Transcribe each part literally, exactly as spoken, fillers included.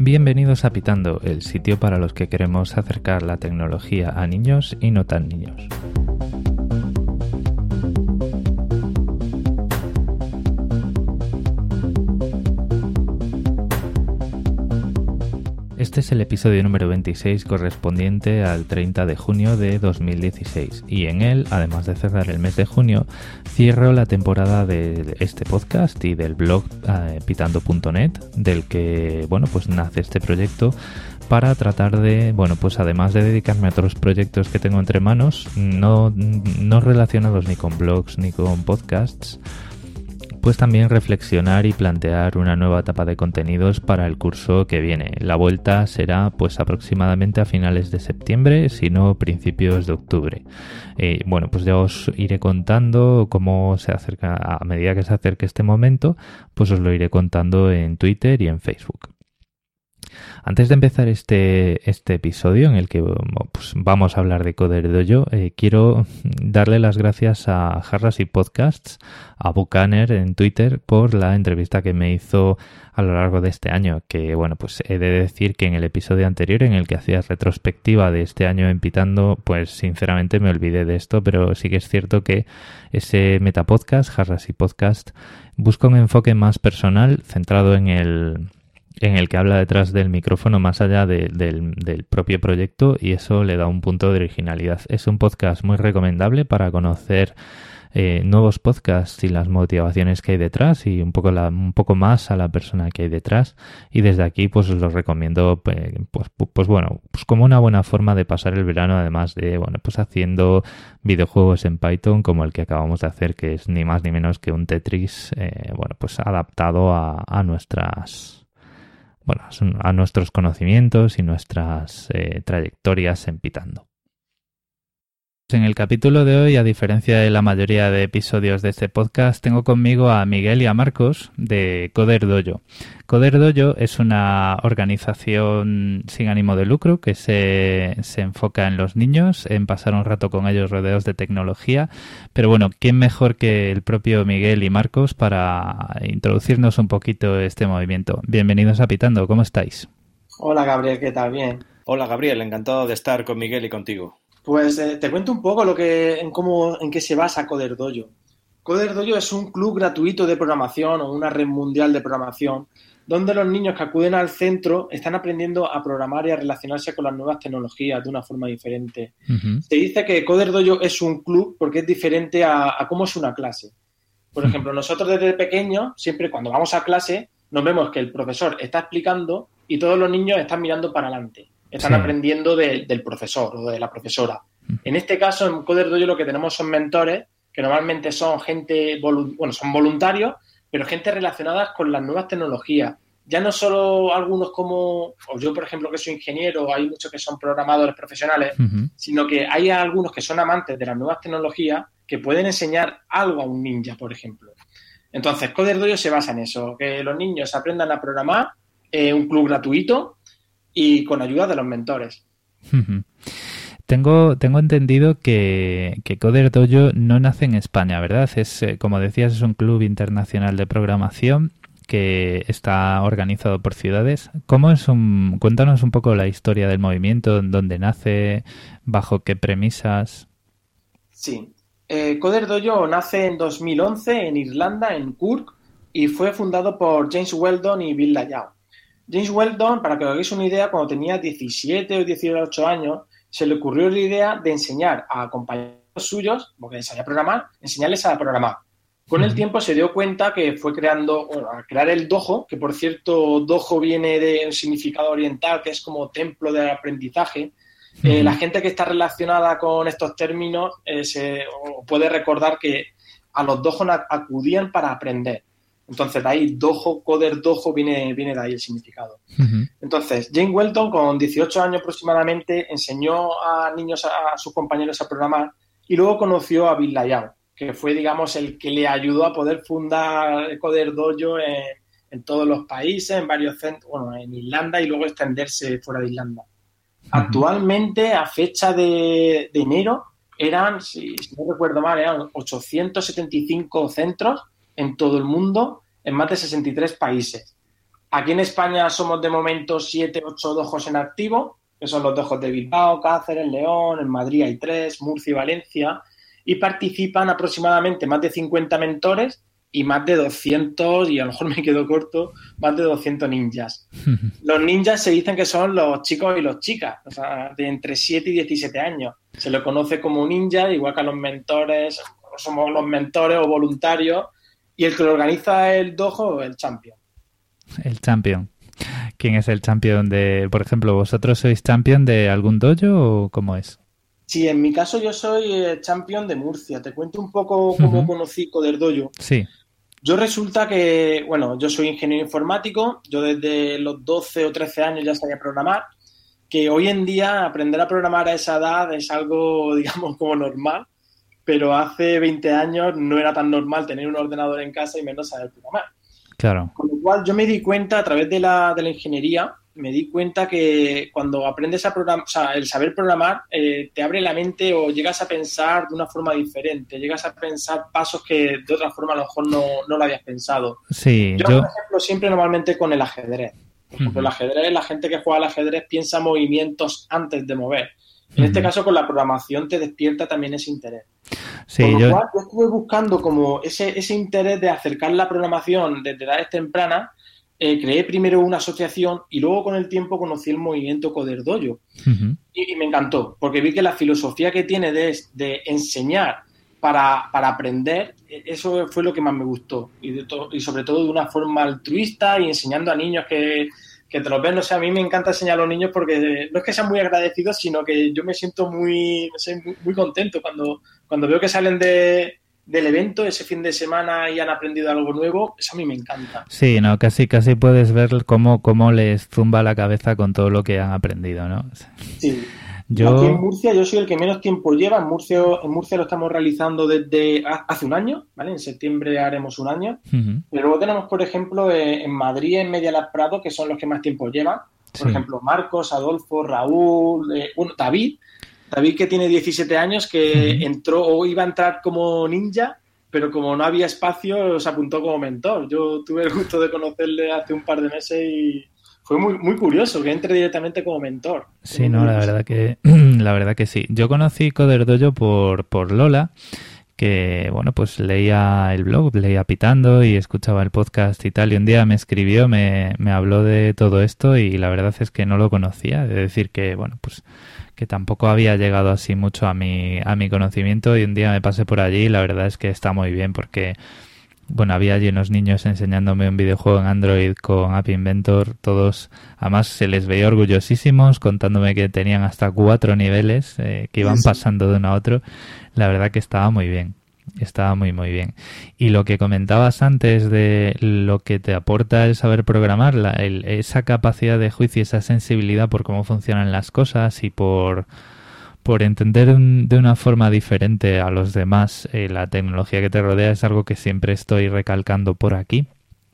Bienvenidos a Pitando, el sitio para los que queremos acercar la tecnología a niños y no tan niños. Este es el episodio número veintiséis correspondiente al treinta de junio de dos mil dieciséis y en él, además de cerrar el mes de junio, cierro la temporada de este podcast y del blog eh, pitando punto net, del que, bueno, pues nace este proyecto para tratar de, bueno, pues además de dedicarme a otros proyectos que tengo entre manos, no, no relacionados ni con blogs ni con podcasts, pues también reflexionar y plantear una nueva etapa de contenidos para el curso que viene. La vuelta será pues aproximadamente a finales de septiembre, si no principios de octubre. Eh, bueno, pues ya os iré contando cómo se acerca, a medida que se acerque este momento, pues os lo iré contando en Twitter y en Facebook. Antes de empezar este, este episodio en el que pues, vamos a hablar de Coder Dojo, eh, quiero darle las gracias a Jarras y Podcasts, a Bucaner en Twitter, por la entrevista que me hizo a lo largo de este año, que bueno, pues he de decir que en el episodio anterior en el que hacía retrospectiva de este año en Pitando, pues sinceramente me olvidé de esto, pero sí que es cierto que ese metapodcast, Jarras y Podcast, busca un enfoque más personal, centrado en el... en el que habla detrás del micrófono más allá de, del, del propio proyecto, y eso le da un punto de originalidad. Es un podcast muy recomendable para conocer eh, nuevos podcasts y las motivaciones que hay detrás y un poco, la, un poco más a la persona que hay detrás, y desde aquí pues os lo recomiendo pues, pues, pues bueno, pues como una buena forma de pasar el verano, además de bueno pues haciendo videojuegos en Python como el que acabamos de hacer, que es ni más ni menos que un Tetris eh, bueno pues adaptado a, a nuestras bueno, a nuestros conocimientos y nuestras eh, trayectorias en Pitando. En el capítulo de hoy, a diferencia de la mayoría de episodios de este podcast, tengo conmigo a Miguel y a Marcos de Coder Dojo. Coder Dojo es una organización sin ánimo de lucro que se, se enfoca en los niños, en pasar un rato con ellos rodeados de tecnología. Pero bueno, ¿quién mejor que el propio Miguel y Marcos para introducirnos un poquito este movimiento? Bienvenidos a Pitando, ¿cómo estáis? Hola Gabriel, ¿qué tal? Bien. Hola Gabriel, encantado de estar con Miguel y contigo. Pues eh, te cuento un poco lo que, en cómo, en qué se basa Coder Dojo. Coder Dojo es un club gratuito de programación o una red mundial de programación donde los niños que acuden al centro están aprendiendo a programar y a relacionarse con las nuevas tecnologías de una forma diferente. Uh-huh. Se dice que Coder Dojo es un club porque es diferente a, a cómo es una clase. Por ejemplo, nosotros desde pequeños, siempre cuando vamos a clase, nos vemos que el profesor está explicando y todos los niños están mirando para adelante. Están sí. aprendiendo de, del profesor o de la profesora. En este caso, en Coder Dojo lo que tenemos son mentores, que normalmente son gente, volu- bueno, son voluntarios, pero gente relacionada con las nuevas tecnologías. Ya no solo algunos como, o yo por ejemplo que soy ingeniero, hay muchos que son programadores profesionales, uh-huh. sino que hay algunos que son amantes de las nuevas tecnologías que pueden enseñar algo a un ninja, por ejemplo. Entonces, Coder Dojo se basa en eso, que los niños aprendan a programar, eh, un club gratuito, y con ayuda de los mentores. Uh-huh. Tengo, tengo entendido que, que Coder Dojo no nace en España, ¿verdad? Es, como decías, es un club internacional de programación que está organizado por ciudades. ¿Cómo es un, cuéntanos un poco la historia del movimiento, dónde nace, bajo qué premisas? Sí, eh, Coder Dojo nace en dos mil once en Irlanda, en Cork, y fue fundado por James Weldon y Bill Layau. James Weldon, para que os hagáis una idea, cuando tenía diecisiete o dieciocho años, se le ocurrió la idea de enseñar a compañeros suyos, porque sabía programar, enseñarles a programar. Con el tiempo se dio cuenta que fue creando, bueno, a crear el dojo, que por cierto, dojo viene de un significado oriental, que es como templo de aprendizaje. Uh-huh. Eh, la gente que está relacionada con estos términos eh, se, puede recordar que a los dojos acudían para aprender. Entonces, de ahí, dojo, Coder Dojo, viene, viene de ahí el significado. Uh-huh. Entonces, James Weldon, con dieciocho años aproximadamente, enseñó a niños, a, a sus compañeros a programar, y luego conoció a Bill Layau, que fue, digamos, el que le ayudó a poder fundar Coder Dojo en, en todos los países, en varios centros, bueno, en Irlanda, y luego extenderse fuera de Irlanda. Uh-huh. Actualmente, a fecha de, de enero, eran, si, si no recuerdo mal, eran ochocientos setenta y cinco centros en todo el mundo, en más de sesenta y tres países. Aquí en España somos de momento siete, ocho dojos en activo, que son los dojos de Bilbao, Cáceres, León, en Madrid hay tres, Murcia y Valencia, y participan aproximadamente más de cincuenta mentores y más de doscientos, y a lo mejor me quedo corto, más de doscientos ninjas. Los ninjas se dicen que son los chicos y las chicas, o sea, de entre siete y diecisiete años. Se le conoce como ninja, igual que a los mentores, somos los mentores o voluntarios, y el que lo organiza el dojo es el champion. El champion. ¿Quién es el champion de, por ejemplo, vosotros sois champion de algún dojo o cómo es? Sí, en mi caso yo soy el champion de Murcia. Te cuento un poco cómo uh-huh. conocí Coder Dojo. Sí. Yo resulta que, bueno, yo soy ingeniero informático, yo desde los doce o trece años ya sabía programar, que hoy en día aprender a programar a esa edad es algo, digamos, como normal, pero hace veinte años no era tan normal tener un ordenador en casa y menos saber programar. Claro. Con lo cual yo me di cuenta a través de la, de la ingeniería, me di cuenta que cuando aprendes a programar, o sea, el saber programar eh, te abre la mente o llegas a pensar de una forma diferente, llegas a pensar pasos que de otra forma a lo mejor no, no lo habías pensado. Sí, yo, yo, por ejemplo, siempre normalmente con el ajedrez. Por ejemplo, uh-huh. el ajedrez, la gente que juega al ajedrez piensa movimientos antes de mover. En uh-huh. este caso, con la programación te despierta también ese interés. Sí, Por lo yo... cual, yo estuve buscando como ese, ese interés de acercar la programación desde edades tempranas. Eh, creé primero una asociación y luego con el tiempo conocí el movimiento Coder Dojo. Uh-huh. y, y me encantó, porque vi que la filosofía que tiene de, de enseñar para, para aprender, eso fue lo que más me gustó. Y, de to- y sobre todo de una forma altruista y enseñando a niños que, que te los ven. O sea, a mí me encanta enseñar a los niños porque no es que sean muy agradecidos, sino que yo me siento muy, no sé, muy, muy contento cuando, cuando veo que salen de... del evento ese fin de semana y han aprendido algo nuevo, eso a mí me encanta. Sí, no, casi casi puedes ver cómo, cómo les zumba la cabeza con todo lo que han aprendido, ¿no? Sí. Yo... Aquí en Murcia yo soy el que menos tiempo lleva. En Murcia, en Murcia lo estamos realizando desde hace un año, ¿vale? En septiembre haremos un año. Uh-huh. Pero luego tenemos, por ejemplo, en Madrid, en Media Lab Prado, que son los que más tiempo llevan. Por sí. ejemplo, Marcos, Adolfo, Raúl, eh, bueno, David. David, que tiene diecisiete años, que uh-huh. entró o iba a entrar como ninja, pero como no había espacio, se apuntó como mentor. Yo tuve el gusto de conocerle hace un par de meses y fue muy muy curioso que entre directamente como mentor. Sí, no, la verdad que la verdad que sí. Yo conocí Coder Dojo por, por Lola, que, bueno, pues leía el blog, leía Pitando y escuchaba el podcast y tal, y un día me escribió, me, me habló de todo esto y la verdad es que no lo conocía. Es decir que, bueno, pues que tampoco había llegado así mucho a mi, a mi conocimiento y un día me pasé por allí y la verdad es que está muy bien porque, bueno, había allí unos niños enseñándome un videojuego en Android con App Inventor, todos, además se les veía orgullosísimos contándome que tenían hasta cuatro niveles eh, que iban pasando de uno a otro. La verdad que estaba muy bien. Estaba muy, muy bien. Y lo que comentabas antes de lo que te aporta el saber programar, la, el, esa capacidad de juicio y esa sensibilidad por cómo funcionan las cosas y por, por entender de una forma diferente a los demás eh, la tecnología que te rodea es algo que siempre estoy recalcando por aquí.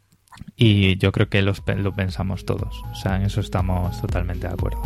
Y yo creo que los, lo pensamos todos. O sea, en eso estamos totalmente de acuerdo.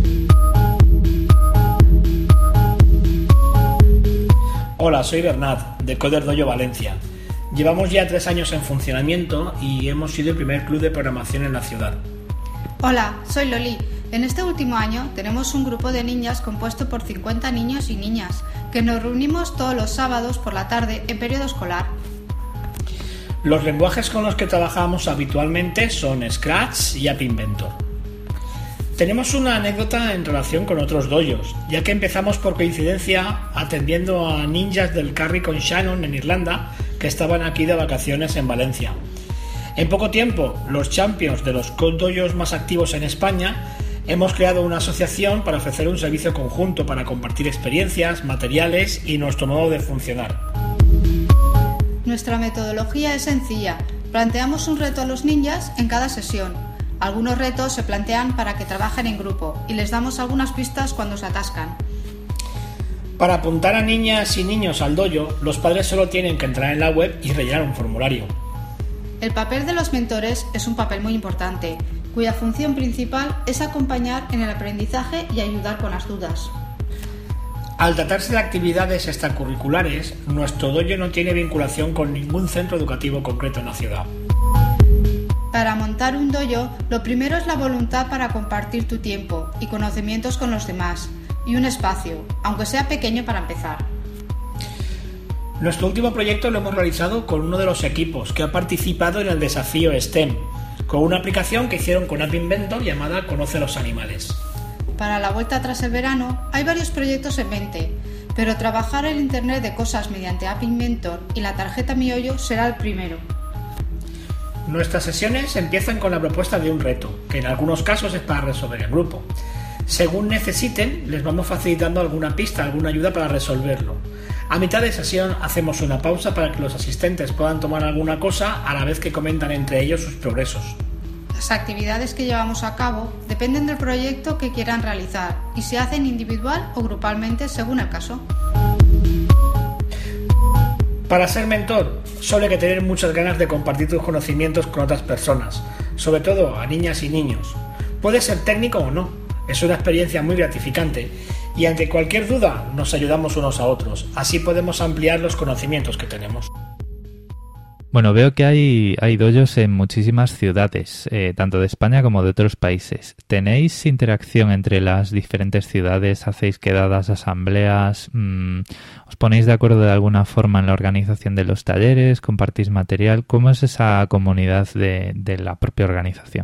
Hola, soy Bernat, de Coder Dojo Valencia. Llevamos ya tres años en funcionamiento y hemos sido el primer club de programación en la ciudad. Hola, soy Loli. En este último año tenemos un grupo de ninjas compuesto por cincuenta niños y niñas que nos reunimos todos los sábados por la tarde en periodo escolar. Los lenguajes con los que trabajamos habitualmente son Scratch y App Inventor. Tenemos una anécdota en relación con otros dojos, ya que empezamos por coincidencia atendiendo a ninjas del Carry con Shannon en Irlanda que estaban aquí de vacaciones en Valencia. En poco tiempo, los champions de los dojos más activos en España hemos creado una asociación para ofrecer un servicio conjunto para compartir experiencias, materiales y nuestro modo de funcionar. Nuestra metodología es sencilla. Planteamos un reto a los ninjas en cada sesión. Algunos retos se plantean para que trabajen en grupo y les damos algunas pistas cuando se atascan. Para apuntar a niñas y niños al dojo, los padres solo tienen que entrar en la web y rellenar un formulario. El papel de los mentores es un papel muy importante, cuya función principal es acompañar en el aprendizaje y ayudar con las dudas. Al tratarse de actividades extracurriculares, nuestro dojo no tiene vinculación con ningún centro educativo concreto en la ciudad. Para montar un dojo, lo primero es la voluntad para compartir tu tiempo y conocimientos con los demás, y un espacio, aunque sea pequeño para empezar. Nuestro último proyecto lo hemos realizado con uno de los equipos que ha participado en el desafío STEM, con una aplicación que hicieron con App Inventor llamada Conoce los Animales. Para la vuelta tras el verano hay varios proyectos en mente, pero trabajar el Internet de cosas mediante App Inventor y la tarjeta MiHoYo será el primero. Nuestras sesiones empiezan con la propuesta de un reto, que en algunos casos es para resolver el grupo. Según necesiten, les vamos facilitando alguna pista, alguna ayuda para resolverlo. A mitad de sesión hacemos una pausa para que los asistentes puedan tomar alguna cosa a la vez que comentan entre ellos sus progresos. Las actividades que llevamos a cabo dependen del proyecto que quieran realizar y se hacen individual o grupalmente según el caso. Para ser mentor, solo hay que tener muchas ganas de compartir tus conocimientos con otras personas, sobre todo a niñas y niños. Puedes ser técnico o no, es una experiencia muy gratificante y ante cualquier duda nos ayudamos unos a otros, así podemos ampliar los conocimientos que tenemos. Bueno, veo que hay, hay dojos en muchísimas ciudades, eh, tanto de España como de otros países. ¿Tenéis interacción entre las diferentes ciudades? ¿Hacéis quedadas, asambleas? Mmm, ¿Os ponéis de acuerdo de alguna forma en la organización de los talleres? ¿Compartís material? ¿Cómo es esa comunidad de, de la propia organización?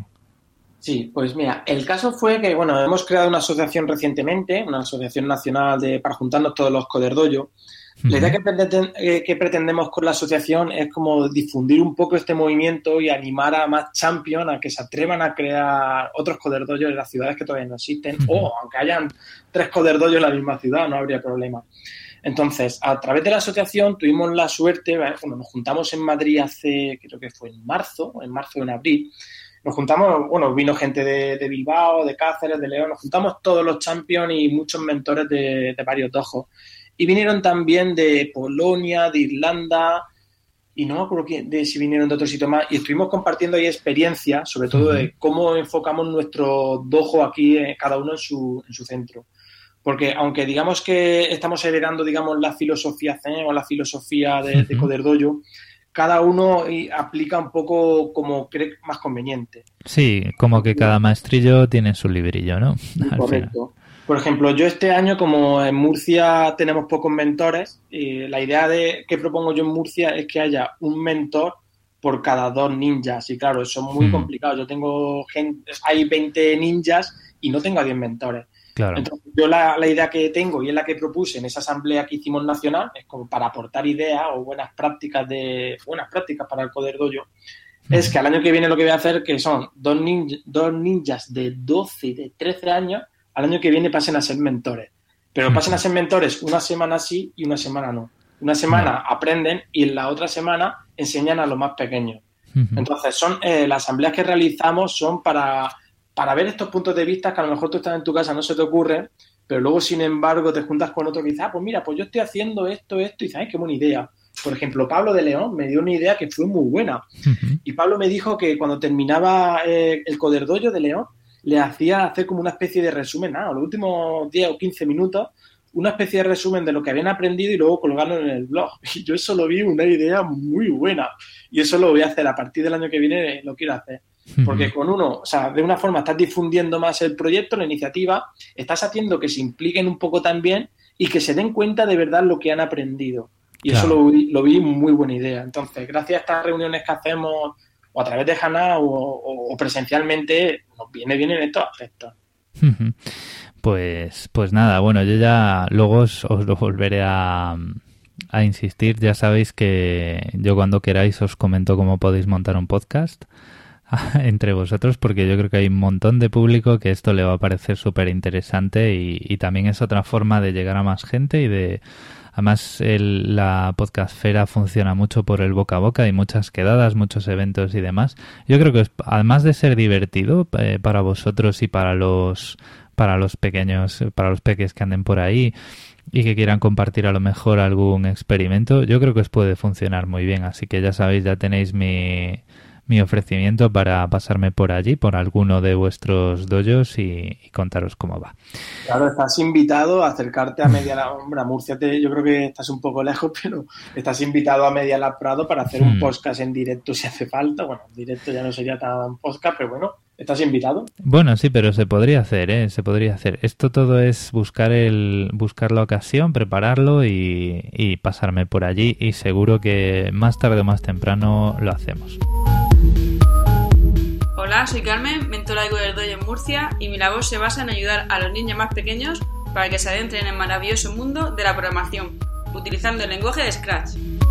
Sí, pues mira, el caso fue que, bueno, hemos creado una asociación recientemente, una asociación nacional de para juntarnos todos los Coder Dojo. La idea que, pretend, eh, que pretendemos con la asociación es como difundir un poco este movimiento y animar a más champions a que se atrevan a crear otros Coder Dojo en las ciudades que todavía no existen, uh-huh. o aunque hayan tres Coder Dojo en la misma ciudad, no habría problema. Entonces, a través de la asociación tuvimos la suerte, bueno, nos juntamos en Madrid hace, creo que fue en marzo, en marzo o en abril. Nos juntamos, bueno, vino gente de, de Bilbao, de Cáceres, de León, nos juntamos todos los champions y muchos mentores de, de varios dojos. Y vinieron también de Polonia, de Irlanda, y no me acuerdo quién, de si vinieron de otro sitio más. Y estuvimos compartiendo ahí experiencias, sobre todo de cómo enfocamos nuestro dojo aquí, eh, cada uno en su, en su centro. Porque aunque digamos que estamos heredando, digamos, la filosofía Zen o la filosofía de, de Coder Dojo, cada uno aplica un poco como cree más conveniente. Sí, como que cada maestrillo tiene su librillo, ¿no? Correcto. Por ejemplo, yo este año, como en Murcia tenemos pocos mentores, eh, la idea de que propongo yo en Murcia es que haya un mentor por cada dos ninjas. Y claro, eso es muy mm. complicado. Yo tengo gente, hay veinte ninjas y no tengo a diez mentores. Claro. Entonces, yo la, la idea que tengo y es la que propuse en esa asamblea que hicimos nacional, es como para aportar ideas o buenas prácticas de buenas prácticas para el Coder Dojo, mm. es que al año que viene lo que voy a hacer, que son dos, ninja, dos ninjas de doce y de trece años, al año que viene pasen a ser mentores. Pero pasen a ser mentores una semana sí y una semana no. Una semana aprenden y en la otra semana enseñan a los más pequeños. Entonces, son eh, las asambleas que realizamos son para, para ver estos puntos de vista que a lo mejor tú estás en tu casa, no se te ocurre, pero luego, sin embargo, te juntas con otro que dice, ah, pues mira, pues yo estoy haciendo esto, esto, y dices, ay, qué buena idea. Por ejemplo, Pablo de León me dio una idea que fue muy buena. Uh-huh. Y Pablo me dijo que cuando terminaba eh, el Coder Dojo de León, le hacía hacer como una especie de resumen, nada, los últimos diez o quince minutos, una especie de resumen de lo que habían aprendido y luego colgarlo en el blog. Y yo eso lo vi una idea muy buena. Y eso lo voy a hacer a partir del año que viene, lo quiero hacer. Porque con uno, o sea, de una forma estás difundiendo más el proyecto, la iniciativa, estás haciendo que se impliquen un poco también y que se den cuenta de verdad lo que han aprendido. Y claro. eso lo vi, lo vi muy buena idea. Entonces, gracias a estas reuniones que hacemos o a través de Hana o, o, o presencialmente, nos viene bien en estos aspectos. Pues, pues nada, bueno, yo ya luego os, os lo volveré a, a insistir. Ya sabéis que yo cuando queráis os comento cómo podéis montar un podcast entre vosotros, porque yo creo que hay un montón de público que esto le va a parecer súper interesante y, y también es otra forma de llegar a más gente y de... Además, el, la podcastfera funciona mucho por el boca a boca, hay muchas quedadas, muchos eventos y demás. Yo creo que es, además de ser divertido eh, para vosotros y para los para los pequeños, para los peques que anden por ahí y que quieran compartir a lo mejor algún experimento, yo creo que os puede funcionar muy bien. Así que ya sabéis, ya tenéis mi, mi ofrecimiento para pasarme por allí, por alguno de vuestros dojos y, y contaros cómo va. Claro, estás invitado a acercarte a Media Lab. Hombre, a Murcia te, yo creo que estás un poco lejos, pero estás invitado a Media Lab Prado para hacer un hmm. podcast en directo si hace falta. Bueno, en directo ya no sería tan podcast, pero bueno, estás invitado. Bueno, sí, pero se podría hacer, ¿eh? Se podría hacer. Esto todo es buscar el buscar la ocasión, prepararlo y, y pasarme por allí, y seguro que más tarde o más temprano lo hacemos. Hola, soy Carmen, mentora de Coder Dojo en Murcia, y mi labor se basa en ayudar a los niños más pequeños para que se adentren en el maravilloso mundo de la programación, utilizando el lenguaje de Scratch.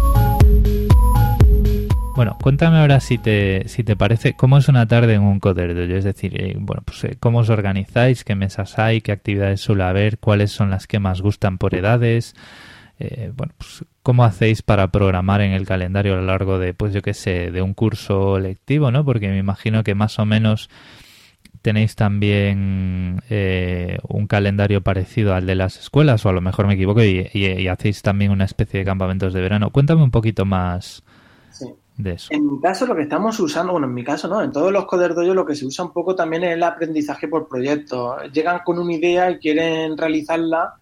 Bueno, cuéntame ahora si te si te parece, ¿cómo es una tarde en un Coder Dojo? Es decir, eh, bueno, pues eh, ¿cómo os organizáis? ¿Qué mesas hay? ¿Qué actividades suele haber? ¿Cuáles son las que más gustan por edades? Eh, bueno, pues ¿cómo hacéis para programar en el calendario a lo largo de, pues yo qué sé, de un curso lectivo, ¿no? Porque me imagino que más o menos tenéis también eh, un calendario parecido al de las escuelas, o a lo mejor me equivoco, y, y, y hacéis también una especie de campamentos de verano. Cuéntame un poquito más sí. de eso. En mi caso, lo que estamos usando, bueno, en mi caso no, en todos los Coder Dojo lo que se usa un poco también es el aprendizaje por proyectos. Llegan con una idea y quieren realizarla,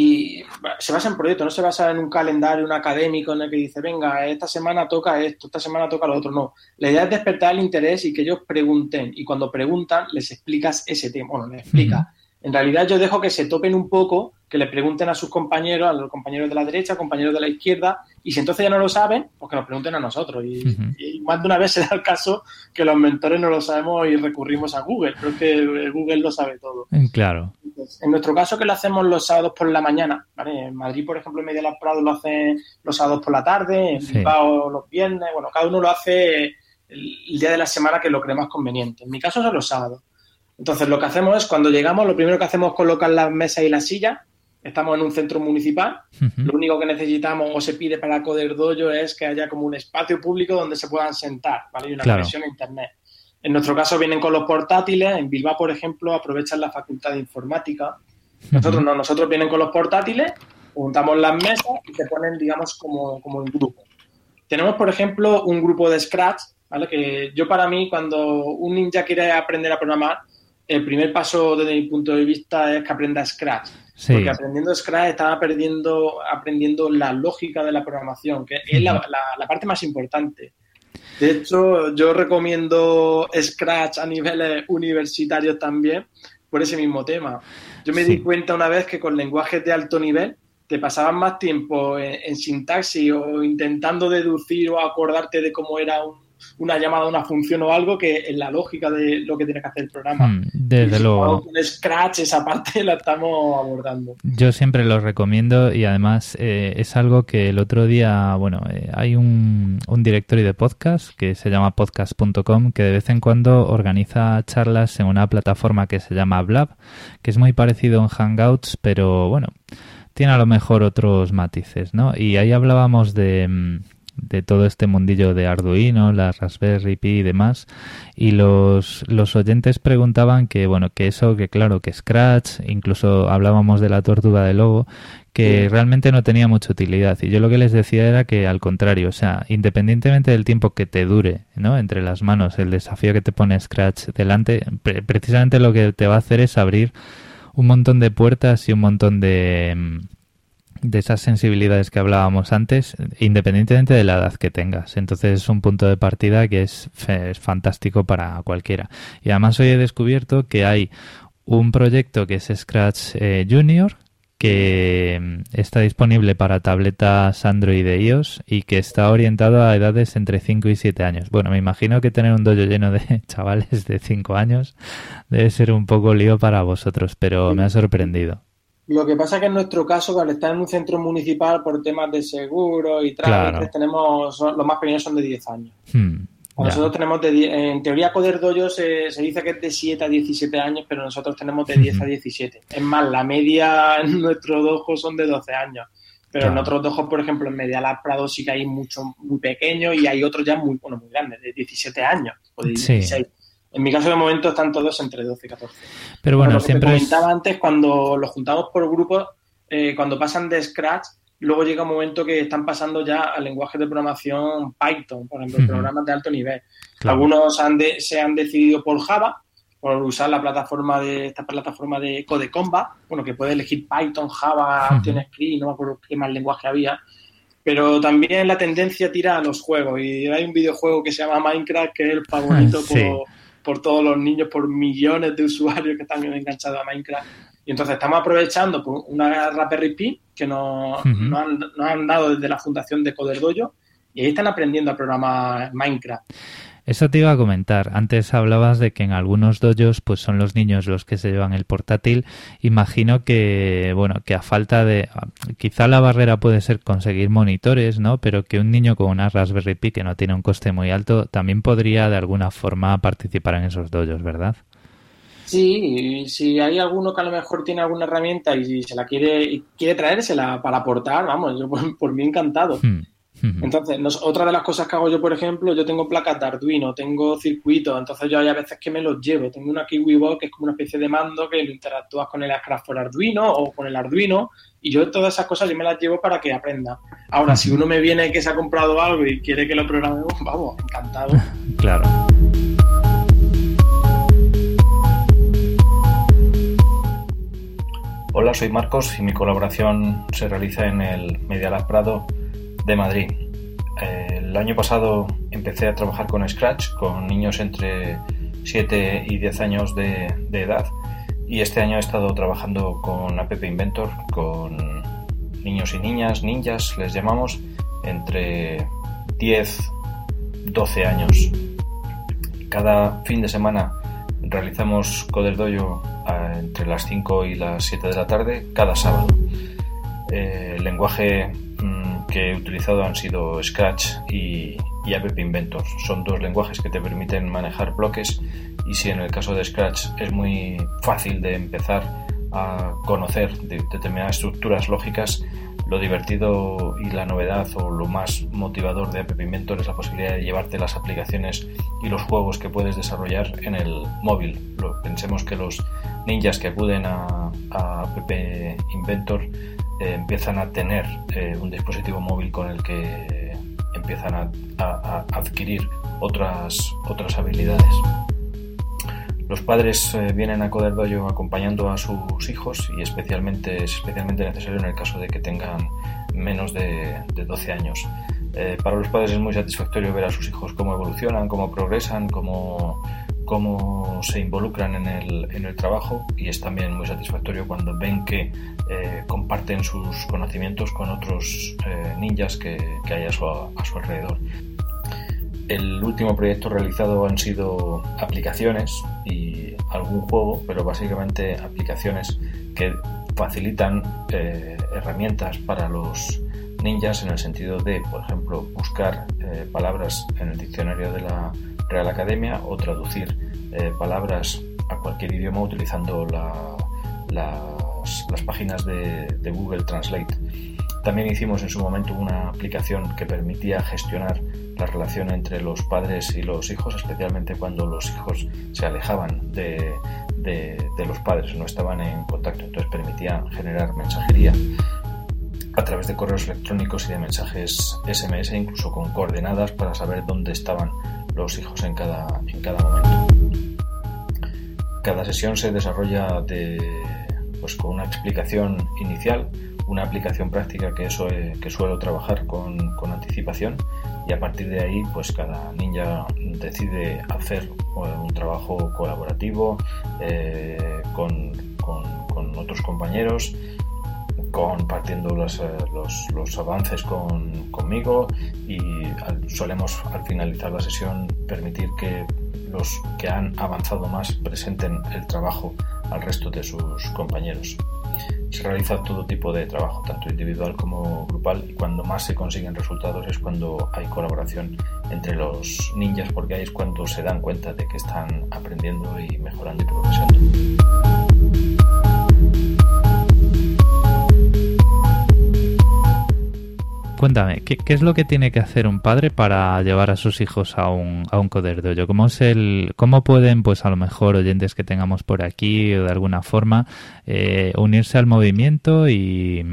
y se basa en proyectos, no se basa en un calendario, un académico en el que dice, venga, esta semana toca esto, esta semana toca lo otro. No, la idea es despertar el interés y que ellos pregunten, y cuando preguntan les explicas ese tema. Bueno, les explicas. Uh-huh. En realidad yo dejo que se topen un poco, que le pregunten a sus compañeros, a los compañeros de la derecha, compañeros de la izquierda, y si entonces ya no lo saben, pues que nos pregunten a nosotros. Y, uh-huh. y más de una vez se da el caso que los mentores no lo sabemos y recurrimos a Google. Creo que Google lo sabe todo. Claro. Entonces, en nuestro caso, que lo hacemos los sábados por la mañana, ¿vale? En Madrid, por ejemplo, en Media Lab Prado lo hacen los sábados por la tarde, en Bilbao sí. los viernes. Bueno, cada uno lo hace el, el día de la semana que lo cree más conveniente. En mi caso son los sábados. Entonces, lo que hacemos es, cuando llegamos, lo primero que hacemos es colocar las mesas y las sillas. Estamos en un centro municipal. Uh-huh. Lo único que necesitamos o se pide para Coder Dojo es que haya como un espacio público donde se puedan sentar, ¿vale? Y una claro. conexión a internet. En nuestro caso vienen con los portátiles. En Bilbao, por ejemplo, aprovechan la facultad de informática. Nosotros no, nosotros vienen con los portátiles, juntamos las mesas y se ponen, digamos, como, como en grupo. Tenemos, por ejemplo, un grupo de Scratch, ¿vale? Que yo, para mí, cuando un ninja quiere aprender a programar, el primer paso desde mi punto de vista es que aprenda Scratch. Sí. Porque aprendiendo Scratch estaba perdiendo, aprendiendo la lógica de la programación, que es la, la, la parte más importante. De hecho, yo recomiendo Scratch a niveles universitarios también por ese mismo tema. Yo me sí. di cuenta una vez que con lenguajes de alto nivel te pasaban más tiempo en, en sintaxis o intentando deducir o acordarte de cómo era un una llamada, una función o algo, que en la lógica de lo que tiene que hacer el programa. Mm, desde luego. Con Scratch esa parte la estamos abordando. Yo siempre lo recomiendo, y además eh, es algo que el otro día, bueno, eh, hay un, un directorio de podcast que se llama podcast punto com, que de vez en cuando organiza charlas en una plataforma que se llama Blab, que es muy parecido en Hangouts, pero bueno, tiene a lo mejor otros matices, ¿no? Y ahí hablábamos de... de todo este mundillo de Arduino, la Raspberry Pi y demás, y los, los oyentes preguntaban que, bueno, que eso, que claro, que Scratch, incluso hablábamos de la tortuga de Lobo, que sí. realmente no tenía mucha utilidad, y yo lo que les decía era que al contrario, o sea, independientemente del tiempo que te dure, ¿no?, entre las manos, el desafío que te pone Scratch delante, pre- precisamente lo que te va a hacer es abrir un montón de puertas y un montón de... de esas sensibilidades que hablábamos antes, independientemente de la edad que tengas. Entonces es un punto de partida que es, es fantástico para cualquiera. Y además hoy he descubierto que hay un proyecto que es Scratch eh, Junior, que está disponible para tabletas Android e iOS y que está orientado a edades entre cinco y siete años. Bueno, me imagino que tener un dojo lleno de chavales de cinco años debe ser un poco lío para vosotros, pero me ha sorprendido. Lo que pasa es que en nuestro caso, al estar en un centro municipal por temas de seguro y trámites, claro. tenemos, los más pequeños son de diez años. Hmm, nosotros tenemos, de, en teoría Coder Dojo se, se dice que es de siete a diecisiete años, pero nosotros tenemos de diez a diecisiete. Es más, la media en nuestro dojo son de doce años. Pero claro. en otros dojos, por ejemplo, en Media Lab Prado sí que hay muchos muy pequeños y hay otros ya muy, bueno, muy grandes, de diecisiete años o de dieciséis. Sí. En mi caso, de momento, están todos entre doce y catorce. Pero bueno, bueno siempre te comentaba es... antes, cuando los juntamos por grupos, eh, cuando pasan de Scratch, luego llega un momento que están pasando ya al lenguaje de programación Python, por ejemplo, uh-huh. programas de alto nivel. Claro. Algunos han de, se han decidido por Java, por usar la plataforma de esta plataforma de Code Combat, bueno, que puede elegir Python, Java, uh-huh. TionyScript, no me acuerdo qué más lenguaje había, pero también la tendencia tira a los juegos, y hay un videojuego que se llama Minecraft, que es el favorito sí. por, por todos los niños, por millones de usuarios que están enganchados a Minecraft, y entonces estamos aprovechando por una Raspberry Pi que nos, uh-huh. nos, han, nos han dado desde la fundación de Coder Dojo, y ahí están aprendiendo a programar Minecraft. Eso te iba a comentar. Antes hablabas de que en algunos dojos pues son los niños los que se llevan el portátil. Imagino que, bueno, que a falta de... Quizá la barrera puede ser conseguir monitores, ¿no? Pero que un niño con una Raspberry Pi que no tiene un coste muy alto también podría de alguna forma participar en esos dojos, ¿verdad? Sí, si hay alguno que a lo mejor tiene alguna herramienta y se la quiere y quiere traérsela para aportar, vamos, yo por, por mí encantado. Hmm. Entonces, nos, otra de las cosas que hago yo, por ejemplo, yo tengo placas de Arduino, tengo circuitos, entonces yo hay a veces que me los llevo. Tengo una KiwiBot que es como una especie de mando que lo interactúas con el Scratch for Arduino o con el Arduino, y yo todas esas cosas yo me las llevo para que aprenda. Ahora, si uno me viene que se ha comprado algo y quiere que lo programemos, vamos, encantado. Claro. Hola, soy Marcos y mi colaboración se realiza en el Media Lab Prado de Madrid. Eh, el año pasado empecé a trabajar con Scratch con niños entre siete y diez años de, de edad, y este año he estado trabajando con App Inventor con niños y niñas, ninjas les llamamos, entre diez y doce años. Cada fin de semana realizamos Coder Dojo eh, entre las cinco y las siete de la tarde cada sábado. Eh, el lenguaje que he utilizado han sido Scratch y, y App Inventor. Son dos lenguajes que te permiten manejar bloques, y si en el caso de Scratch es muy fácil de empezar a conocer de determinadas estructuras lógicas, lo divertido y la novedad o lo más motivador de App Inventor es la posibilidad de llevarte las aplicaciones y los juegos que puedes desarrollar en el móvil. Lo, pensemos que los ninjas que acuden a, a App Inventor Eh, empiezan a tener eh, un dispositivo móvil con el que empiezan a, a, a adquirir otras, otras habilidades. Los padres eh, vienen a Coder Dojo acompañando a sus hijos, y especialmente, es especialmente necesario en el caso de que tengan menos de, de doce años. Eh, para los padres es muy satisfactorio ver a sus hijos cómo evolucionan, cómo progresan, cómo, cómo se involucran en el, en el trabajo, y es también muy satisfactorio cuando ven que eh, comparten sus conocimientos con otros eh, ninjas que, que hay a su, a su alrededor. El último proyecto realizado han sido aplicaciones y algún juego, pero básicamente aplicaciones que facilitan eh, herramientas para los ninjas en el sentido de, por ejemplo, buscar eh, palabras en el diccionario de la Real Academia o traducir eh, palabras a cualquier idioma utilizando la, las, las páginas de, de Google Translate. También hicimos en su momento una aplicación que permitía gestionar la relación entre los padres y los hijos, especialmente cuando los hijos se alejaban de, de, de los padres, no estaban en contacto. Entonces permitía generar mensajería a través de correos electrónicos y de mensajes ese eme ese, incluso con coordenadas para saber dónde estaban los hijos en cada, en cada momento. Cada sesión se desarrolla de, pues, con una explicación inicial, una aplicación práctica que, eso, eh, que suelo trabajar con, con anticipación, y a partir de ahí pues cada ninja decide hacer un trabajo colaborativo eh, con, con, con otros compañeros, compartiendo los, los, los avances con, conmigo, y al, solemos al finalizar la sesión permitir que los que han avanzado más presenten el trabajo al resto de sus compañeros. Se realiza todo tipo de trabajo, tanto individual como grupal, y cuando más se consiguen resultados es cuando hay colaboración entre los ninjas, porque ahí es cuando se dan cuenta de que están aprendiendo y mejorando y progresando. Cuéntame, ¿qué, ¿qué es lo que tiene que hacer un padre para llevar a sus hijos a un, a un Coder Dojo? ¿Cómo es el, cómo pueden, pues a lo mejor oyentes que tengamos por aquí o de alguna forma, eh, unirse al movimiento y,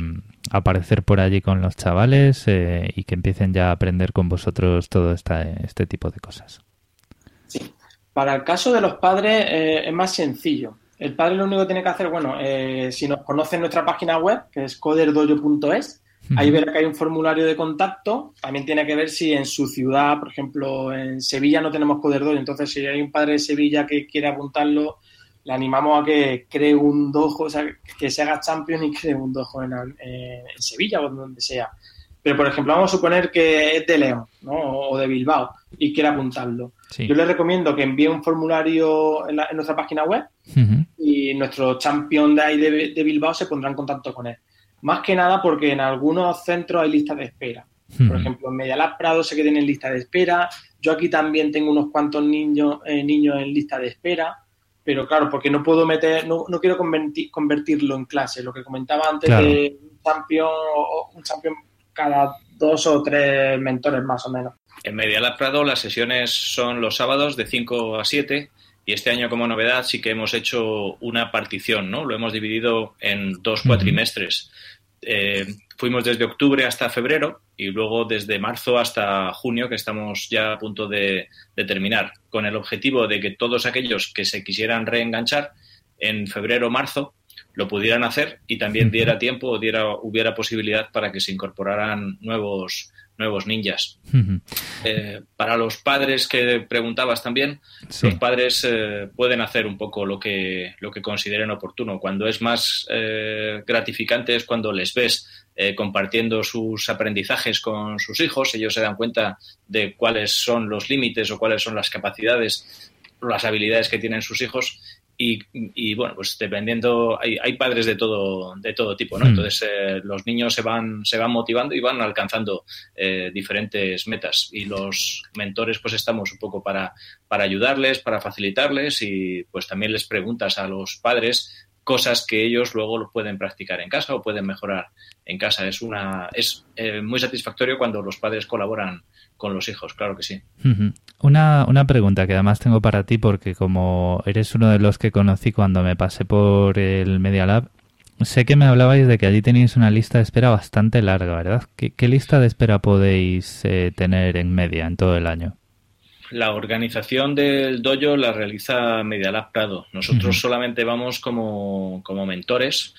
aparecer por allí con los chavales eh, y que empiecen ya a aprender con vosotros todo esta, este tipo de cosas. Sí. Para el caso de los padres eh, es más sencillo. El padre lo único que tiene que hacer, bueno, eh, si nos conocen nuestra página web, que es coderdoyo punto es, uh-huh. Ahí verá que hay un formulario de contacto. También tiene que ver si en su ciudad, por ejemplo, en Sevilla no tenemos Coderdoyo. Entonces, si hay un padre de Sevilla que quiere apuntarlo, le animamos a que cree un dojo, o sea, que se haga champion y cree un dojo en, en, en Sevilla o donde sea. Pero, por ejemplo, vamos a suponer que es de León, ¿no? O de Bilbao y quiere apuntarlo. Sí. Yo le recomiendo que envíe un formulario en, la, en nuestra página web uh-huh. y nuestro champion de ahí de, de Bilbao se pondrá en contacto con él. Más que nada porque en algunos centros hay listas de espera. Uh-huh. Por ejemplo, en Medialab Prado sé que tienen lista de espera. Yo aquí también tengo unos cuantos niños, eh, niños en lista de espera. Pero claro, porque no puedo meter, no, no quiero convertir, convertirlo en clase. Lo que comentaba antes claro. de un champion, un champion cada dos o tres mentores más o menos. En Medialab Prado las sesiones son los sábados de cinco a siete y este año como novedad sí que hemos hecho una partición, ¿no? Lo hemos dividido en dos cuatrimestres. Eh, fuimos desde octubre hasta febrero y luego desde marzo hasta junio, que estamos ya a punto de, de terminar, con el objetivo de que todos aquellos que se quisieran reenganchar en febrero o marzo lo pudieran hacer y también diera tiempo o diera, hubiera posibilidad para que se incorporaran nuevos nuevos ninjas. Uh-huh. Eh, para los padres que preguntabas también, sí. Los padres eh, pueden hacer un poco lo que lo que consideren oportuno. Cuando es más eh, gratificante es cuando les ves eh, compartiendo sus aprendizajes con sus hijos. Ellos se dan cuenta de cuáles son los límites o cuáles son las capacidades, las habilidades que tienen sus hijos. Y, y bueno, pues dependiendo, hay, hay padres de todo de todo tipo, ¿no? Mm. Entonces eh, los niños se van se van motivando y van alcanzando eh, diferentes metas y los mentores pues estamos un poco para para ayudarles, para facilitarles y pues también les preguntas a los padres cosas que ellos luego pueden practicar en casa o pueden mejorar en casa. Es una es eh, muy satisfactorio cuando los padres colaboran con los hijos, claro que sí. Uh-huh. Una, una pregunta que además tengo para ti porque como eres uno de los que conocí cuando me pasé por el Media Lab, sé que me hablabais de que allí tenéis una lista de espera bastante larga, ¿verdad? ¿Qué, qué lista de espera podéis eh, tener en media en todo el año? La organización del dojo la realiza Medialab Prado. Nosotros uh-huh. solamente vamos como, como mentores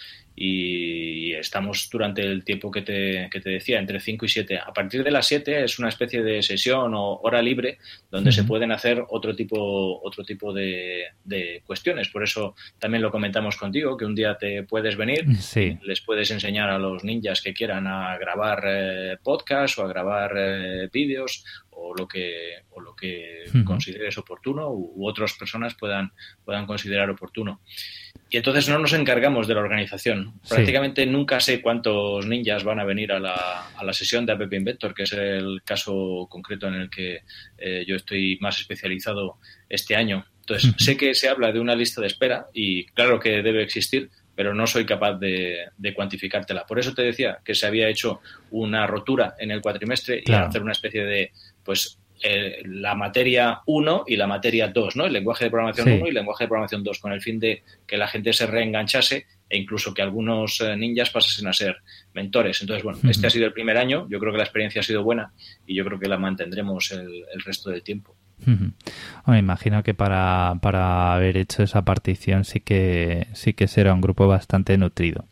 y estamos durante el tiempo que te, que te decía, entre cinco y siete. A partir de las siete es una especie de sesión o hora libre donde uh-huh. se pueden hacer otro tipo, otro tipo de, de cuestiones. Por eso también lo comentamos contigo, que un día te puedes venir, sí. les puedes enseñar a los ninjas que quieran a grabar eh, podcast o a grabar eh, vídeos o lo que o lo que uh-huh. consideres oportuno u, u otras personas puedan puedan considerar oportuno. Y entonces no nos encargamos de la organización. Sí. Prácticamente nunca sé cuántos ninjas van a venir a la, a la sesión de App Inventor, que es el caso concreto en el que eh, yo estoy más especializado este año. Entonces uh-huh. sé que se habla de una lista de espera y claro que debe existir, pero no soy capaz de, de cuantificártela. Por eso te decía que se había hecho una rotura en el cuatrimestre claro. y hacer una especie de, pues, eh, la materia uno y la materia dos, ¿no? El lenguaje de programación sí. uno y el lenguaje de programación dos, con el fin de que la gente se reenganchase e incluso que algunos eh, ninjas pasasen a ser mentores. Entonces, bueno, uh-huh. este ha sido el primer año. Yo creo que la experiencia ha sido buena y yo creo que la mantendremos el, el resto del tiempo. Uh-huh. Bueno, imagino que para, para haber hecho esa partición sí que sí que será un grupo bastante nutrido.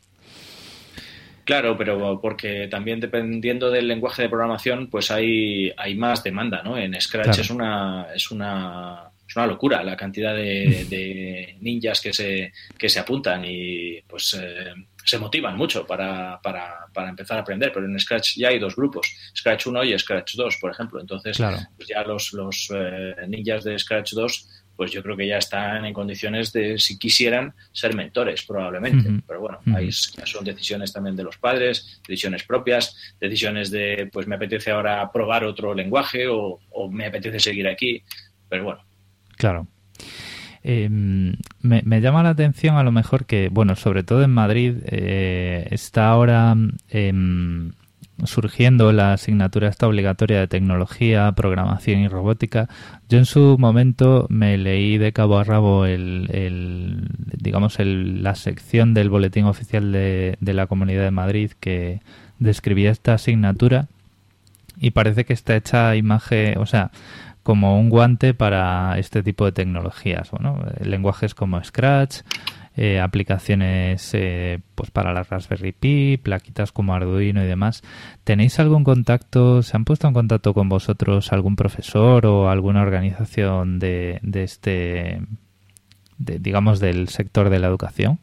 Claro, pero porque también dependiendo del lenguaje de programación, pues hay, hay más demanda, ¿no? En Scratch claro. es una es una es una locura la cantidad de, de ninjas que se que se apuntan y pues eh, se motivan mucho para, para, para empezar a aprender, pero en Scratch ya hay dos grupos, Scratch uno y Scratch dos, por ejemplo. Entonces, claro. pues ya los, los eh, ninjas de Scratch dos, pues yo creo que ya están en condiciones de, si quisieran, ser mentores, probablemente. Uh-huh. Pero bueno, uh-huh. ahí son decisiones también de los padres, decisiones propias, decisiones de, pues me apetece ahora probar otro lenguaje o, o me apetece seguir aquí, pero bueno. Claro. Eh, me, me llama la atención a lo mejor que, bueno, sobre todo en Madrid, eh, está ahora eh, surgiendo la asignatura esta obligatoria de tecnología, programación y robótica, yo en su momento me leí de cabo a rabo el, el digamos el, la sección del boletín oficial de, de la Comunidad de Madrid que describía esta asignatura y parece que está hecha imagen, o sea, como un guante para este tipo de tecnologías, bueno, lenguajes como Scratch, eh, aplicaciones eh, pues para la Raspberry Pi, plaquitas como Arduino y demás. ¿Tenéis algún contacto, se han puesto en contacto con vosotros algún profesor o alguna organización de, de este, de, digamos, del sector de la educación?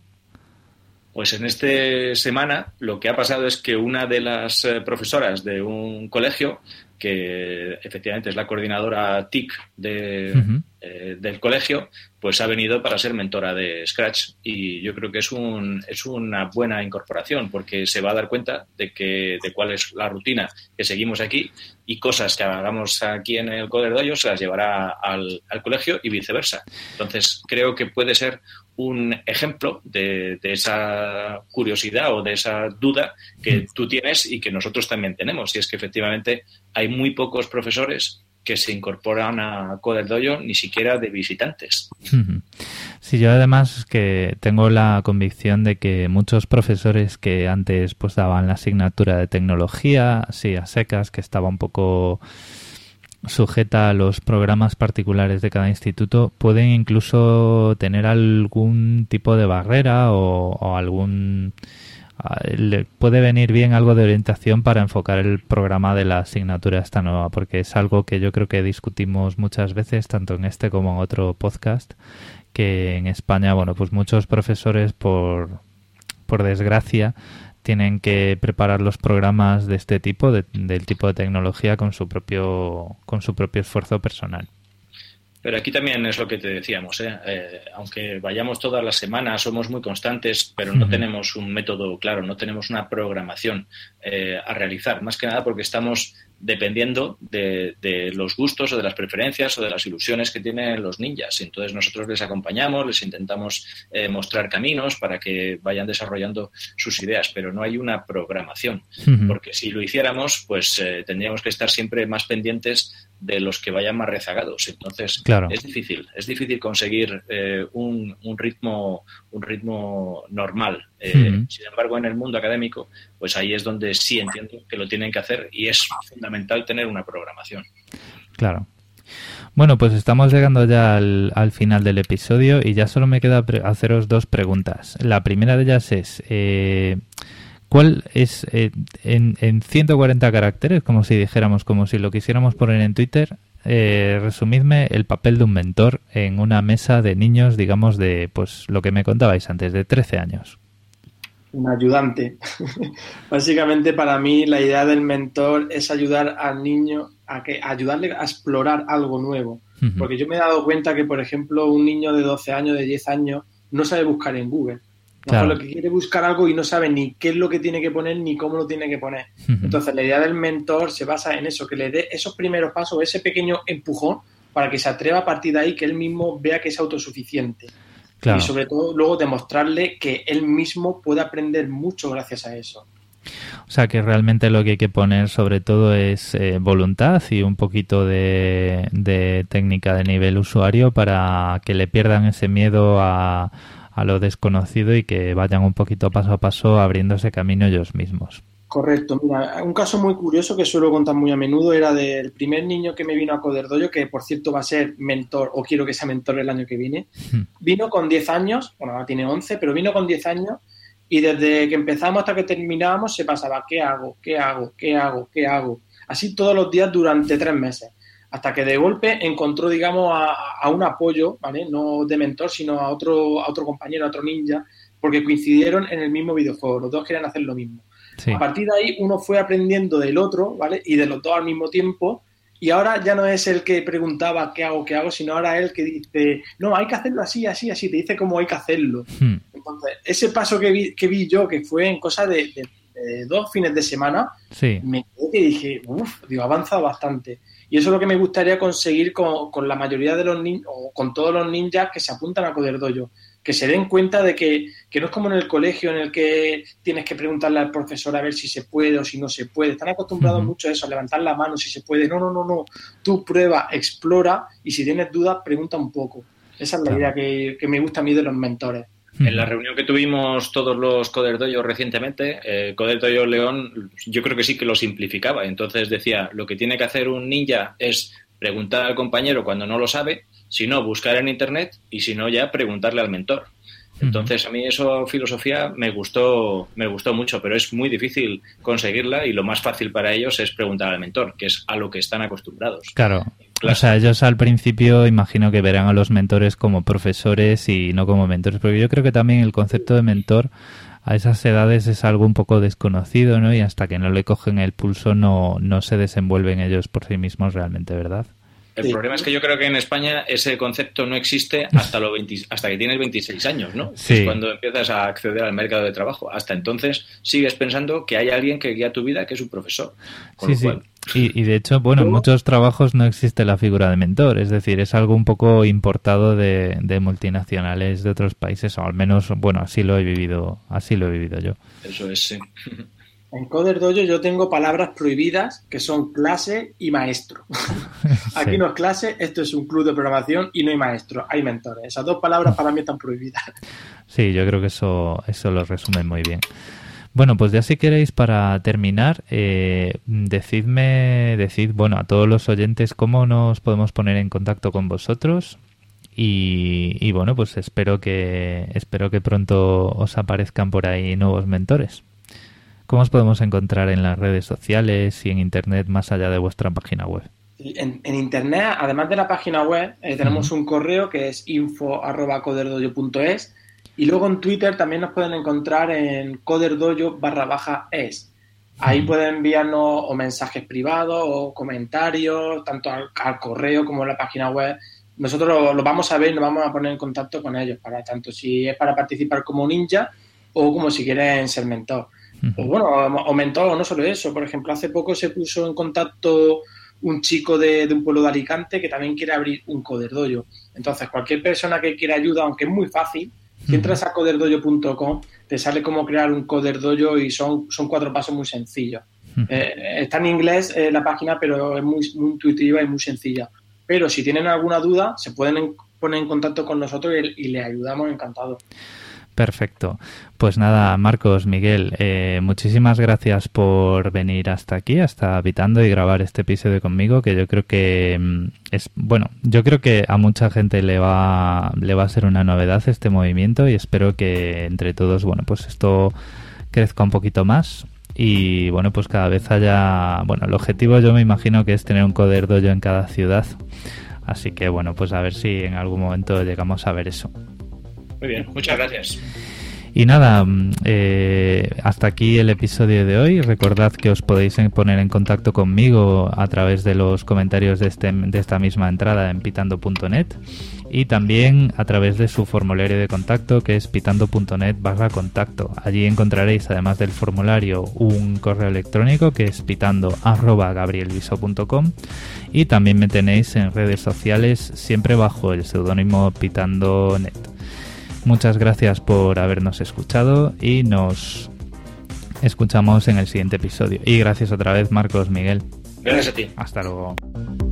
Pues en esta semana lo que ha pasado es que una de las eh, profesoras de un colegio, que efectivamente es la coordinadora T I C de, uh-huh. eh, del colegio, pues ha venido para ser mentora de Scratch y yo creo que es un es una buena incorporación porque se va a dar cuenta de que de cuál es la rutina que seguimos aquí y cosas que hagamos aquí en el Coder Dojo se las llevará al, al colegio y viceversa. Entonces creo que puede ser un ejemplo de, de esa curiosidad o de esa duda que tú tienes y que nosotros también tenemos. Y es que efectivamente hay muy pocos profesores que se incorporan a Coder Dojo, ni siquiera de visitantes. Sí, yo además que tengo la convicción de que muchos profesores que antes pues daban la asignatura de tecnología, así a secas, que estaba un poco sujeta a los programas particulares de cada instituto, pueden incluso tener algún tipo de barrera o, o algún... le puede venir bien algo de orientación para enfocar el programa de la asignatura esta nueva, porque es algo que yo creo que discutimos muchas veces, tanto en este como en otro podcast, que en España, bueno, pues muchos profesores, por, por desgracia, tienen que preparar los programas de este tipo, de, del tipo de tecnología, con su propio, con su propio esfuerzo personal. Pero aquí también es lo que te decíamos, ¿eh? Eh, aunque vayamos todas las semanas, somos muy constantes, pero no uh-huh. tenemos un método claro, no tenemos una programación eh, a realizar, más que nada porque estamos dependiendo de, de los gustos o de las preferencias o de las ilusiones que tienen los ninjas. Entonces nosotros les acompañamos, les intentamos eh, mostrar caminos para que vayan desarrollando sus ideas, pero no hay una programación, uh-huh. porque si lo hiciéramos, pues eh, tendríamos que estar siempre más pendientes de los que vayan más rezagados. Entonces claro. es difícil, es difícil conseguir eh, un, un ritmo un ritmo normal. Eh, uh-huh. Sin embargo, en el mundo académico, pues ahí es donde sí entiendo que lo tienen que hacer y es fundamental tener una programación. Claro. Bueno, pues estamos llegando ya al, al final del episodio y ya solo me queda pre- haceros dos preguntas. La primera de ellas es... Eh, ¿Cuál es, eh, en, en ciento cuarenta caracteres, como si dijéramos, como si lo quisiéramos poner en Twitter, eh, resumidme el papel de un mentor en una mesa de niños, digamos, de pues lo que me contabais antes, de trece años? Un ayudante. Básicamente, para mí, la idea del mentor es ayudar al niño a que a ayudarle a explorar algo nuevo. Uh-huh. Porque yo me he dado cuenta que, por ejemplo, un niño de doce años, de diez años, no sabe buscar en Google. Claro. Lo que quiere buscar algo y no sabe ni qué es lo que tiene que poner ni cómo lo tiene que poner. Uh-huh. Entonces, la idea del mentor se basa en eso, que le dé esos primeros pasos, ese pequeño empujón para que se atreva a partir de ahí, que él mismo vea que es autosuficiente. Claro. Y sobre todo, luego demostrarle que él mismo puede aprender mucho gracias a eso. O sea, que realmente lo que hay que poner sobre todo es eh, voluntad y un poquito de, de técnica de nivel usuario para que le pierdan ese miedo a... a lo desconocido y que vayan un poquito paso a paso abriéndose camino ellos mismos. Correcto. Mira, un caso muy curioso que suelo contar muy a menudo era del primer niño que me vino a Coder Dojo, que por cierto va a ser mentor, o quiero que sea mentor el año que viene. Hmm. Vino con diez años, bueno, ahora tiene once, pero vino con diez años y desde que empezamos hasta que terminábamos se pasaba ¿qué hago? ¿Qué hago? ¿Qué hago? ¿Qué hago? Así todos los días durante tres meses. Hasta que de golpe encontró, digamos, a, a un apoyo, ¿vale? No de mentor, sino a otro, a otro compañero, a otro ninja, porque coincidieron en el mismo videojuego. Los dos querían hacer lo mismo. Sí. A partir de ahí, uno fue aprendiendo del otro, ¿vale? Y de los dos al mismo tiempo. Y ahora ya no es el que preguntaba qué hago, qué hago, sino ahora el que dice, no, hay que hacerlo así, así, así. Te dice cómo hay que hacerlo. Hmm. Entonces, ese paso que vi, que vi yo, que fue en cosa de, de, de dos fines de semana, sí. me quedé que dije, uff, digo, ha avanzado bastante. Y eso es lo que me gustaría conseguir con, con la mayoría de los ninjas, o con todos los ninjas que se apuntan a Coder Dojo. que se den cuenta de que, que no es como en el colegio en el que tienes que preguntarle al profesor a ver si se puede o si no se puede. Están acostumbrados uh-huh. mucho a eso, a levantar la mano si se puede. No, no, no, no. Tú prueba, explora y si tienes dudas, pregunta un poco. Esa es la claro. idea que, que me gusta a mí de los mentores. En la reunión que tuvimos todos los Coder Dojo recientemente, eh, Coder Dojo León, yo creo que sí que lo simplificaba. Entonces decía, lo que tiene que hacer un ninja es preguntar al compañero cuando no lo sabe, si no, buscar en internet y si no, ya preguntarle al mentor. Entonces, a mí eso, filosofía, me gustó, me gustó mucho, pero es muy difícil conseguirla y lo más fácil para ellos es preguntar al mentor, que es a lo que están acostumbrados. Claro. O sea, ellos al principio imagino que verán a los mentores como profesores y no como mentores, porque yo creo que también el concepto de mentor a esas edades es algo un poco desconocido, ¿no? Y hasta que no le cogen el pulso no, no se desenvuelven ellos por sí mismos realmente, ¿verdad? El sí. problema es que yo creo que en España ese concepto no existe hasta los veinte, hasta que tienes veintiséis años, ¿no? Sí. Es cuando empiezas a acceder al mercado de trabajo. Hasta entonces sigues pensando que hay alguien que guía tu vida, que es un profesor. Con sí, lo cual... sí. Y, y de hecho, bueno, en muchos trabajos no existe la figura de mentor. Es decir, es algo un poco importado de, de multinacionales de otros países, o al menos, bueno, así lo he vivido, así lo he vivido yo. Eso es, sí. En Coder Dojo yo tengo palabras prohibidas que son clase y maestro. Aquí sí. no es clase, esto es un club de programación y no hay maestro, hay mentores. Esas dos palabras para mí están prohibidas. Sí, yo creo que eso, eso lo resume muy bien. Bueno, pues ya si queréis para terminar, eh, decidme, decid, bueno, a todos los oyentes cómo nos podemos poner en contacto con vosotros. Y, y bueno, pues espero que, espero que pronto os aparezcan por ahí nuevos mentores. ¿Cómo os podemos encontrar en las redes sociales y en internet más allá de vuestra página web? En, en internet, además de la página web, eh, tenemos uh-huh. un correo que es info arroba coderdojo punto es y luego en Twitter también nos pueden encontrar en coderdojo barra baja es. Ahí uh-huh. pueden enviarnos o mensajes privados o comentarios, tanto al, al correo como a la página web. Nosotros lo, lo vamos a ver y nos vamos a poner en contacto con ellos, para tanto si es para participar como ninja o como si quieren ser mentor. O bueno, o mentor, o no solo eso. Por ejemplo, hace poco se puso en contacto un chico de, de un pueblo de Alicante que también quiere abrir un Coder Dojo. Entonces, cualquier persona que quiera ayuda, aunque es muy fácil, si entras a coder dojo punto com, te sale cómo crear un Coder Dojo y son, son cuatro pasos muy sencillos. Eh, está en inglés eh, la página, pero es muy, muy intuitiva y muy sencilla. Pero si tienen alguna duda, se pueden en, poner en contacto con nosotros y, y les ayudamos encantados. Perfecto. Pues nada, Marcos, Miguel, eh, muchísimas gracias por venir hasta aquí, hasta Habitando y grabar este episodio conmigo, que yo creo que es, bueno, yo creo que a mucha gente le va, le va a ser una novedad este movimiento y espero que entre todos, bueno, pues esto crezca un poquito más y bueno, pues cada vez haya, bueno, el objetivo yo me imagino que es tener un Coder Dojo en cada ciudad, así que bueno, pues a ver si en algún momento llegamos a ver eso. Muy bien, muchas gracias. Y nada, eh, hasta aquí el episodio de hoy. Recordad que os podéis poner en contacto conmigo a través de los comentarios de, este, de esta misma entrada en pitando punto net y también a través de su formulario de contacto que es pitando punto net barra contacto. Allí encontraréis, además del formulario, un correo electrónico que es pitando arroba gabrielviso punto com y también me tenéis en redes sociales siempre bajo el seudónimo pitando net. Muchas gracias por habernos escuchado y nos escuchamos en el siguiente episodio. Y gracias otra vez, Marcos, Miguel. Gracias a ti. Hasta luego.